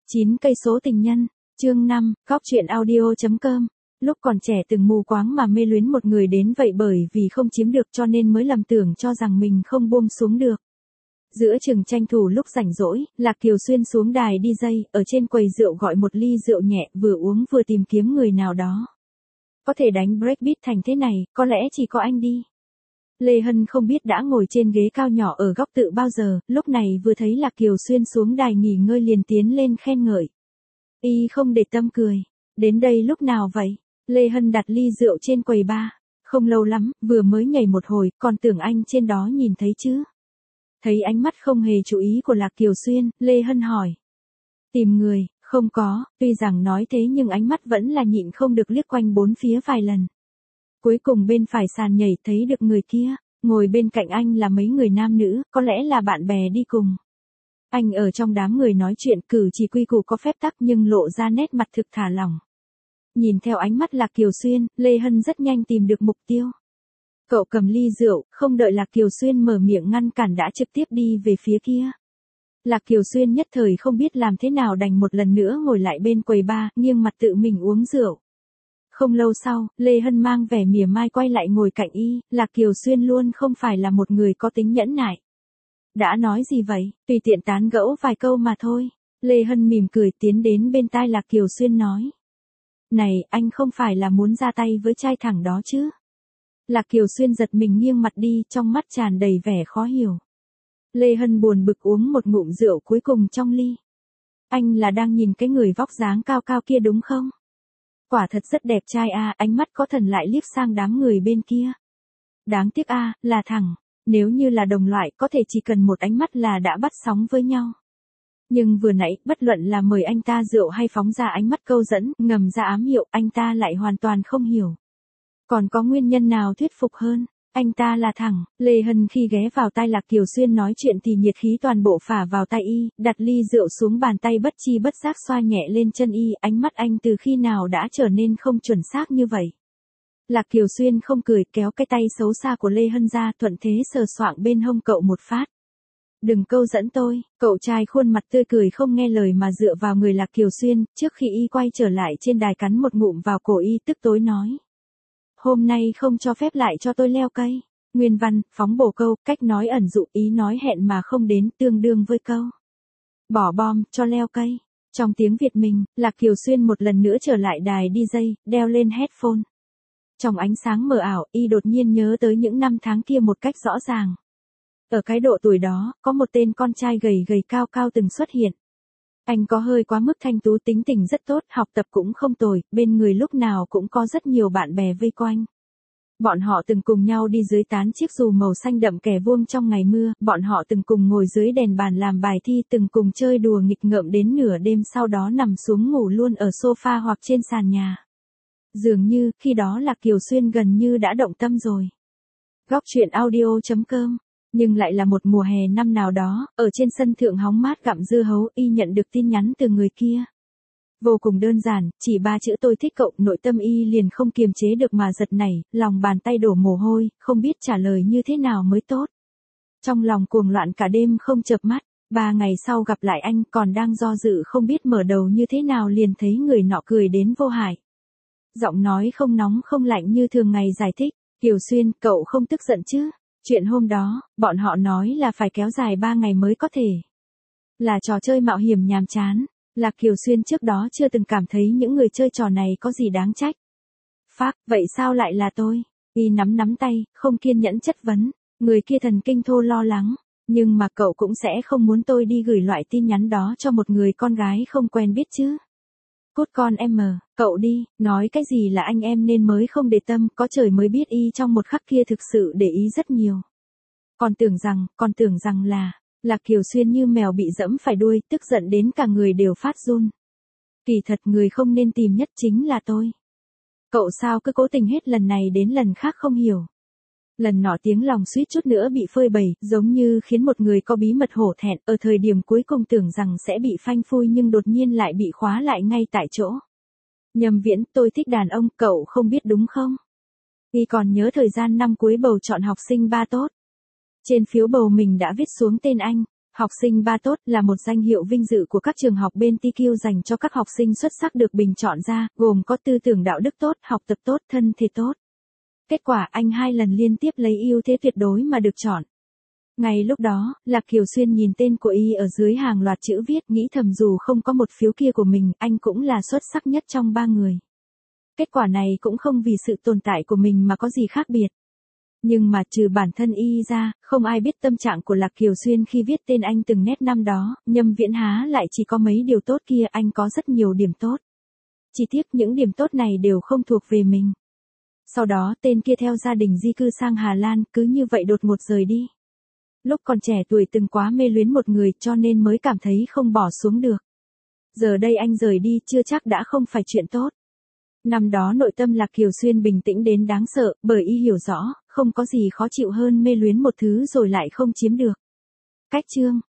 9 cây số tình nhân, chương 5, góc truyện audio.com. Lúc còn trẻ từng mù quáng mà mê luyến một người đến vậy bởi vì không chiếm được cho nên mới lầm tưởng cho rằng mình không buông xuống được. Giữa chừng tranh thủ lúc rảnh rỗi, Lạc Kiều Xuyên xuống đài DJ, ở trên quầy rượu gọi một ly rượu nhẹ, vừa uống vừa tìm kiếm người nào đó. Có thể đánh breakbeat thành thế này, có lẽ chỉ có anh đi. Lê Hân không biết đã ngồi trên ghế cao nhỏ ở góc tự bao giờ, lúc này vừa thấy Lạc Kiều Xuyên xuống đài nghỉ ngơi liền tiến lên khen ngợi. Y không để tâm cười. Đến đây lúc nào vậy? Lê Hân đặt ly rượu trên quầy bar. Không lâu lắm, vừa mới nhảy một hồi, còn tưởng anh trên đó nhìn thấy chứ. Thấy ánh mắt không hề chú ý của Lạc Kiều Xuyên, Lê Hân hỏi. Tìm người, không có, tuy rằng nói thế nhưng ánh mắt vẫn là nhịn không được liếc quanh bốn phía vài lần. Cuối cùng bên phải sàn nhảy thấy được người kia, ngồi bên cạnh anh là mấy người nam nữ, có lẽ là bạn bè đi cùng. Anh ở trong đám người nói chuyện cử chỉ quy củ có phép tắc nhưng lộ ra nét mặt thực thả lỏng. Nhìn theo ánh mắt Lạc Kiều Xuyên, Lê Hân rất nhanh tìm được mục tiêu. Cậu cầm ly rượu, không đợi Lạc Kiều Xuyên mở miệng ngăn cản đã trực tiếp đi về phía kia. Lạc Kiều Xuyên nhất thời không biết làm thế nào đành một lần nữa ngồi lại bên quầy bar, nghiêng mặt tự mình uống rượu. Không lâu sau, Lê Hân mang vẻ mỉa mai quay lại ngồi cạnh y, Lạc Kiều Xuyên luôn không phải là một người có tính nhẫn nại. Đã nói gì vậy, tùy tiện tán gẫu vài câu mà thôi. Lê Hân mỉm cười tiến đến bên tai Lạc Kiều Xuyên nói. Này, anh không phải là muốn ra tay với trai thẳng đó chứ? Lạc Kiều Xuyên giật mình nghiêng mặt đi, trong mắt tràn đầy vẻ khó hiểu. Lê Hân buồn bực uống một ngụm rượu cuối cùng trong ly. Anh là đang nhìn cái người vóc dáng cao cao kia đúng không? Quả thật rất đẹp trai a, ánh mắt có thần lại liếc sang đám người bên kia. Đáng tiếc a, là thẳng, nếu như là đồng loại có thể chỉ cần một ánh mắt là đã bắt sóng với nhau. Nhưng vừa nãy, bất luận là mời anh ta rượu hay phóng ra ánh mắt câu dẫn, ngầm ra ám hiệu, anh ta lại hoàn toàn không hiểu. Còn có nguyên nhân nào thuyết phục hơn? Anh ta là thẳng. Lê Hân khi ghé vào tai Lạc Kiều Xuyên nói chuyện thì nhiệt khí toàn bộ phả vào tay y, đặt ly rượu xuống bàn tay bất chi bất giác xoa nhẹ lên chân y, ánh mắt anh từ khi nào đã trở nên không chuẩn xác như vậy. Lạc Kiều Xuyên không cười, kéo cái tay xấu xa của Lê Hân ra, thuận thế sờ soạng bên hông cậu một phát. Đừng câu dẫn tôi. Cậu trai khuôn mặt tươi cười không nghe lời mà dựa vào người Lạc Kiều Xuyên, trước khi y quay trở lại trên đài cắn một ngụm vào cổ y, tức tối nói. Hôm nay không cho phép lại cho tôi leo cây. Nguyên văn, phóng bổ câu, cách nói ẩn dụ, ý nói hẹn mà không đến, tương đương với câu bỏ bom, cho leo cây. Trong tiếng Việt mình, Lạc Kiều Xuyên một lần nữa trở lại đài DJ, đeo lên headphone. Trong ánh sáng mờ ảo, y đột nhiên nhớ tới những năm tháng kia một cách rõ ràng. Ở cái độ tuổi đó, có một tên con trai gầy gầy cao cao từng xuất hiện. Anh có hơi quá mức thanh tú, tính tình rất tốt, học tập cũng không tồi, bên người lúc nào cũng có rất nhiều bạn bè vây quanh. Bọn họ từng cùng nhau đi dưới tán chiếc dù màu xanh đậm kẻ vuông trong ngày mưa, bọn họ từng cùng ngồi dưới đèn bàn làm bài thi, từng cùng chơi đùa nghịch ngợm đến nửa đêm sau đó nằm xuống ngủ luôn ở sofa hoặc trên sàn nhà. Dường như, khi đó Lạc Kiều Xuyên gần như đã động tâm rồi. Góc truyện audio.com. Nhưng lại là một mùa hè năm nào đó, ở trên sân thượng hóng mát gặm dưa hấu, y nhận được tin nhắn từ người kia. Vô cùng đơn giản, chỉ 3 chữ tôi thích cậu, nội tâm y liền không kiềm chế được mà giật nảy, lòng bàn tay đổ mồ hôi, không biết trả lời như thế nào mới tốt. Trong lòng cuồng loạn cả đêm không chợp mắt, 3 ngày sau gặp lại anh còn đang do dự không biết mở đầu như thế nào liền thấy người nọ cười đến vô hại. Giọng nói không nóng không lạnh như thường ngày giải thích, Kiều Xuyên, cậu không tức giận chứ? Chuyện hôm đó, bọn họ nói là phải kéo dài 3 ngày mới có thể. Là trò chơi mạo hiểm nhàm chán. Lạc Kiều Xuyên trước đó chưa từng cảm thấy những người chơi trò này có gì đáng trách. Phác, vậy sao lại là tôi? Y nắm tay, không kiên nhẫn chất vấn. Người kia thần kinh thô lo lắng. Nhưng mà cậu cũng sẽ không muốn tôi đi gửi loại tin nhắn đó cho một người con gái không quen biết chứ. Cút con em cậu đi, nói cái gì là anh em nên mới không để tâm, có trời mới biết y trong một khắc kia thực sự để ý rất nhiều. Còn tưởng rằng là, Lạc Kiều Xuyên như mèo bị dẫm phải đuôi, tức giận đến cả người đều phát run. Kỳ thật người không nên tìm nhất chính là tôi. Cậu sao cứ cố tình hết lần này đến lần khác không hiểu. Lần nọ tiếng lòng suýt chút nữa bị phơi bày, giống như khiến một người có bí mật hổ thẹn, ở thời điểm cuối cùng tưởng rằng sẽ bị phanh phui nhưng đột nhiên lại bị khóa lại ngay tại chỗ. Nhâm Viễn, tôi thích đàn ông, cậu không biết đúng không? Y còn nhớ thời gian năm cuối bầu chọn học sinh 3 tốt. Trên phiếu bầu mình đã viết xuống tên anh, Học sinh ba tốt là một danh hiệu vinh dự của các trường học bên TQ dành cho các học sinh xuất sắc được bình chọn ra, gồm có tư tưởng đạo đức tốt, học tập tốt, thân thể tốt. Kết quả anh 2 lần liên tiếp lấy ưu thế tuyệt đối mà được chọn. Ngay lúc đó, Lạc Kiều Xuyên nhìn tên của y ở dưới hàng loạt chữ viết, nghĩ thầm dù không có một phiếu kia của mình, anh cũng là xuất sắc nhất trong 3 người. Kết quả này cũng không vì sự tồn tại của mình mà có gì khác biệt. Nhưng mà trừ bản thân y ra, không ai biết tâm trạng của Lạc Kiều Xuyên khi viết tên anh từng nét năm đó, Nhâm Viễn há lại chỉ có mấy điều tốt kia, anh có rất nhiều điểm tốt. Chỉ tiếc những điểm tốt này đều không thuộc về mình. Sau đó tên kia theo gia đình di cư sang Hà Lan, cứ như vậy đột ngột rời đi. Lúc còn trẻ tuổi từng quá mê luyến một người cho nên mới cảm thấy không bỏ xuống được. Giờ đây anh rời đi chưa chắc đã không phải chuyện tốt. Năm đó nội tâm Lạc Kiều Xuyên bình tĩnh đến đáng sợ, bởi y hiểu rõ, không có gì khó chịu hơn mê luyến một thứ rồi lại không chiếm được. Cách chương